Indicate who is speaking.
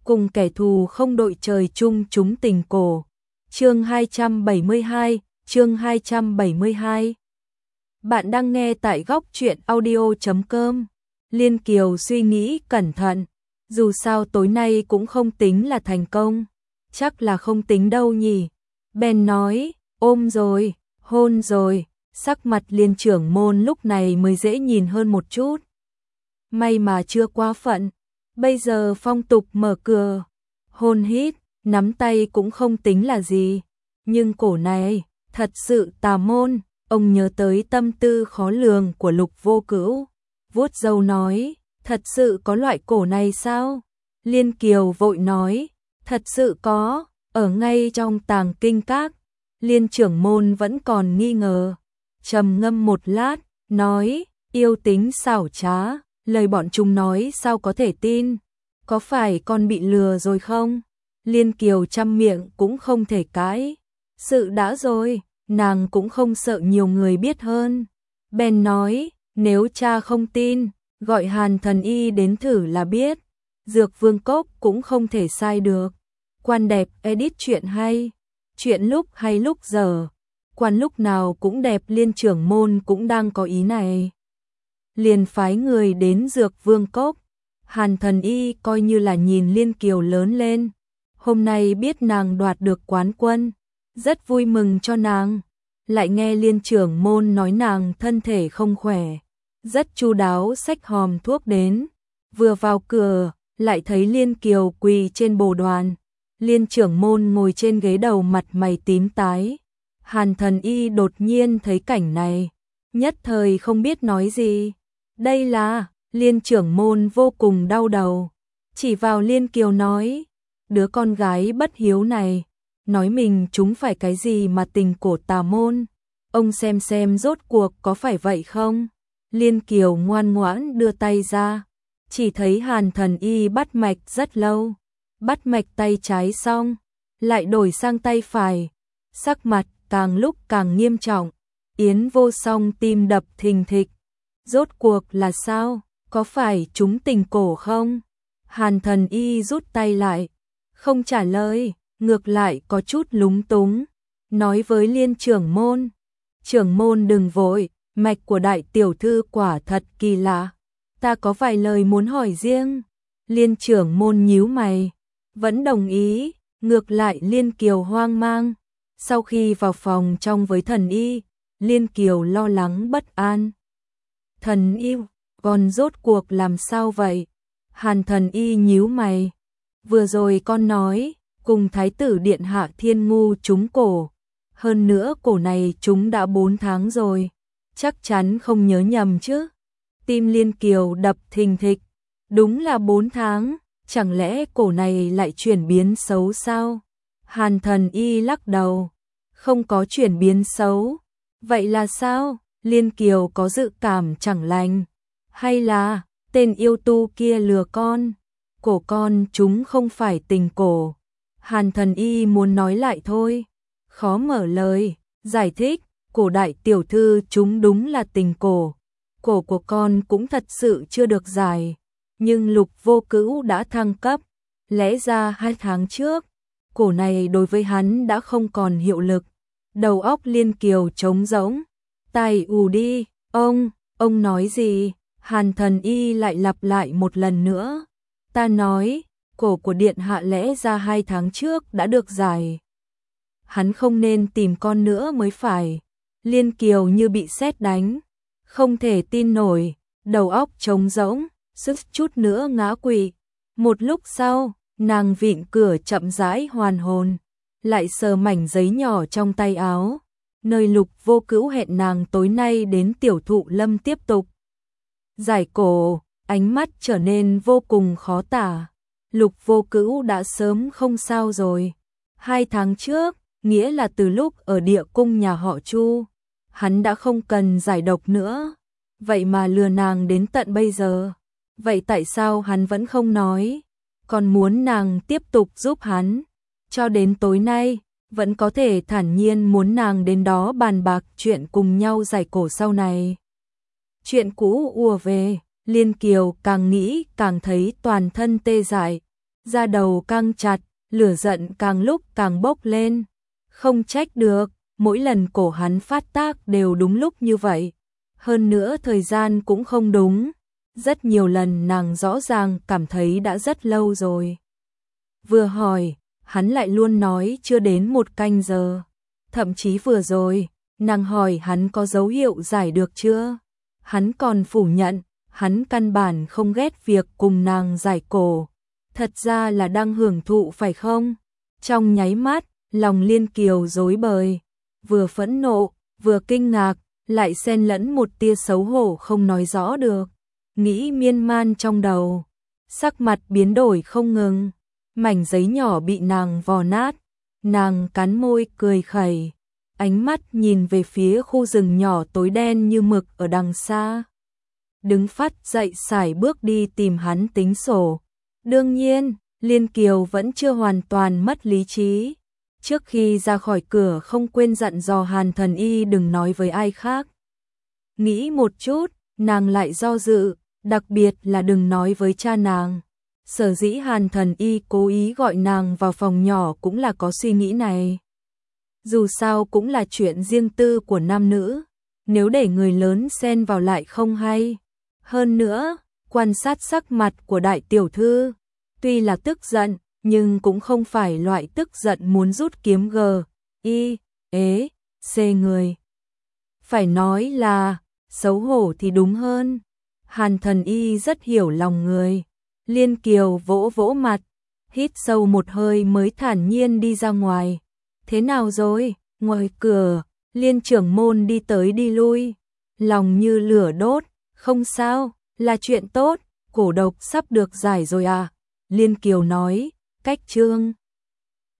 Speaker 1: cùng kẻ thù không đội trời chung chúng tình cổ. Chương 272, chương 272. Bạn đang nghe tại góc truyện audio.com. Liên Kiều suy nghĩ cẩn thận, dù sao tối nay cũng không tính là thành công, chắc là không tính đâu nhỉ. Ben nói, ôm rồi, hôn rồi, sắc mặt Liên trưởng môn lúc này mới dễ nhìn hơn một chút. May mà chưa quá phận, bây giờ phong tục mở cửa, hôn hít, nắm tay cũng không tính là gì, nhưng cổ này, thật sự tà môn. Ông nhớ tới tâm tư khó lường của Lục Vô Cữu, vuốt râu nói, thật sự có loại cổ này sao? Liên Kiều vội nói, thật sự có, ở ngay trong tàng kinh các. Liên trưởng môn vẫn còn nghi ngờ, trầm ngâm một lát, nói, yêu tính xảo trá, lời bọn chúng nói sao có thể tin, có phải con bị lừa rồi không? Liên Kiều trăm miệng cũng không thể cãi, sự đã rồi. Nàng cũng không sợ nhiều người biết hơn. Ben nói, nếu cha không tin, gọi Hàn Thần Y đến thử là biết. Dược Vương Cốc cũng không thể sai được. Quan đẹp edit chuyện hay, chuyện lúc hay lúc giờ. Quan lúc nào cũng đẹp. Liên trưởng môn cũng đang có ý này, liền phái người đến Dược Vương Cốc. Hàn Thần Y coi như là nhìn Liên Kiều lớn lên, hôm nay biết nàng đoạt được quán quân, rất vui mừng cho nàng. Lại nghe Liên trưởng môn nói nàng thân thể không khỏe, rất chu đáo xách hòm thuốc đến. Vừa vào cửa, lại thấy Liên Kiều quỳ trên bồ đoàn. Liên trưởng môn ngồi trên ghế đầu mặt mày tím tái. Hàn Thần Y đột nhiên thấy cảnh này, nhất thời không biết nói gì. Đây là, Liên trưởng môn vô cùng đau đầu, chỉ vào Liên Kiều nói, đứa con gái bất hiếu này, nói mình chúng phải cái gì mà tình cổ tà môn, ông xem rốt cuộc có phải vậy không? Liên Kiều ngoan ngoãn đưa tay ra, chỉ thấy Hàn Thần Y bắt mạch rất lâu, bắt mạch tay trái xong, lại đổi sang tay phải, sắc mặt càng lúc càng nghiêm trọng. Yến Vô Song tim đập thình thịch, rốt cuộc là sao, có phải chúng tình cổ không? Hàn Thần Y rút tay lại, không trả lời, ngược lại có chút lúng túng, nói với Liên trưởng môn đừng vội, mạch của đại tiểu thư quả thật kỳ lạ, ta có vài lời muốn hỏi riêng. Liên trưởng môn nhíu mày, vẫn đồng ý. Ngược lại Liên Kiều hoang mang. Sau khi vào phòng trong với Thần Y, Liên Kiều lo lắng bất an. Thần Y, con rốt cuộc làm sao vậy? Hàn Thần Y nhíu mày, vừa rồi con nói cùng Thái tử điện hạ Thiên Ngu trúng cổ, hơn nữa cổ này chúng đã 4 tháng rồi, chắc chắn không nhớ nhầm chứ? Tim Liên Kiều đập thình thịch, đúng là 4 tháng, chẳng lẽ cổ này lại chuyển biến xấu sao? Hàn Thần Y lắc đầu, không có chuyển biến xấu. Vậy là sao? Liên Kiều có dự cảm chẳng lành, hay là tên yêu tu kia lừa con? Cổ con chúng không phải tình cổ. Hàn Thần Y muốn nói lại thôi, khó mở lời, giải thích, cổ đại tiểu thư chúng đúng là tình cổ. Cổ của con cũng thật sự chưa được giải, nhưng Lục Vô Cữu đã thăng cấp, lẽ ra 2 tháng trước, cổ này đối với hắn đã không còn hiệu lực. Đầu óc Liên Kiều trống rỗng, tai ù đi, ông nói gì? Hàn Thần Y lại lặp lại một lần nữa, ta nói, cổ của điện hạ lẽ ra 2 tháng trước đã được giải. Hắn không nên tìm con nữa mới phải. Liên Kiều như bị sét đánh, không thể tin nổi, đầu óc trống rỗng, sức chút nữa ngã quỵ. Một lúc sau, nàng vịn cửa chậm rãi hoàn hồn, lại sờ mảnh giấy nhỏ trong tay áo, nơi Lục Vô Cữu hẹn nàng tối nay đến Tiểu Thụ Lâm tiếp tục giải cổ. Ánh mắt trở nên vô cùng khó tả. Lục Vô Cữu đã sớm không sao rồi. 2 tháng trước, nghĩa là từ lúc ở địa cung nhà họ Chu, hắn đã không cần giải độc nữa. Vậy mà lừa nàng đến tận bây giờ. Vậy tại sao hắn vẫn không nói? Còn muốn nàng tiếp tục giúp hắn. Cho đến tối nay, vẫn có thể thản nhiên muốn nàng đến đó bàn bạc chuyện cùng nhau giải cổ sau này. Chuyện cũ ùa về. Liên Kiều càng nghĩ càng thấy toàn thân tê dại, da đầu căng chặt, lửa giận càng lúc càng bốc lên. Không trách được, mỗi lần cổ hắn phát tác đều đúng lúc như vậy. Hơn nữa thời gian cũng không đúng. Rất nhiều lần nàng rõ ràng cảm thấy đã rất lâu rồi. Vừa hỏi, hắn lại luôn nói chưa đến 1 canh giờ. Thậm chí vừa rồi, nàng hỏi hắn có dấu hiệu giải được chưa? Hắn còn phủ nhận, hắn căn bản không ghét việc cùng nàng giải cổ. Thật ra là đang hưởng thụ phải không? Trong nháy mắt, lòng Liên Kiều rối bời, vừa phẫn nộ, vừa kinh ngạc, lại xen lẫn một tia xấu hổ không nói rõ được. Nghĩ miên man trong đầu, sắc mặt biến đổi không ngừng, mảnh giấy nhỏ bị nàng vò nát, nàng cắn môi cười khẩy, ánh mắt nhìn về phía khu rừng nhỏ tối đen như mực ở đằng xa. Đứng phát dậy sải bước đi tìm hắn tính sổ. Đương nhiên, Liên Kiều vẫn chưa hoàn toàn mất lý trí. Trước khi ra khỏi cửa không quên dặn dò Hàn Thần Y đừng nói với ai khác. Nghĩ một chút, nàng lại do dự, đặc biệt là đừng nói với cha nàng. Sở dĩ Hàn Thần Y cố ý gọi nàng vào phòng nhỏ cũng là có suy nghĩ này. Dù sao cũng là chuyện riêng tư của nam nữ, nếu để người lớn xen vào lại không hay. Hơn nữa, quan sát sắc mặt của đại tiểu thư, tuy là tức giận, nhưng cũng không phải loại tức giận muốn rút kiếm C người. Phải nói là, xấu hổ thì đúng hơn. Hàn Thần Y rất hiểu lòng người. Liên Kiều vỗ vỗ mặt, hít sâu một hơi mới thản nhiên đi ra ngoài. Thế nào rồi? Ngoài cửa, Liên trưởng môn đi tới đi lui, lòng như lửa đốt. Không sao, là chuyện tốt, cổ độc sắp được giải rồi à? Liên Kiều nói, cách chương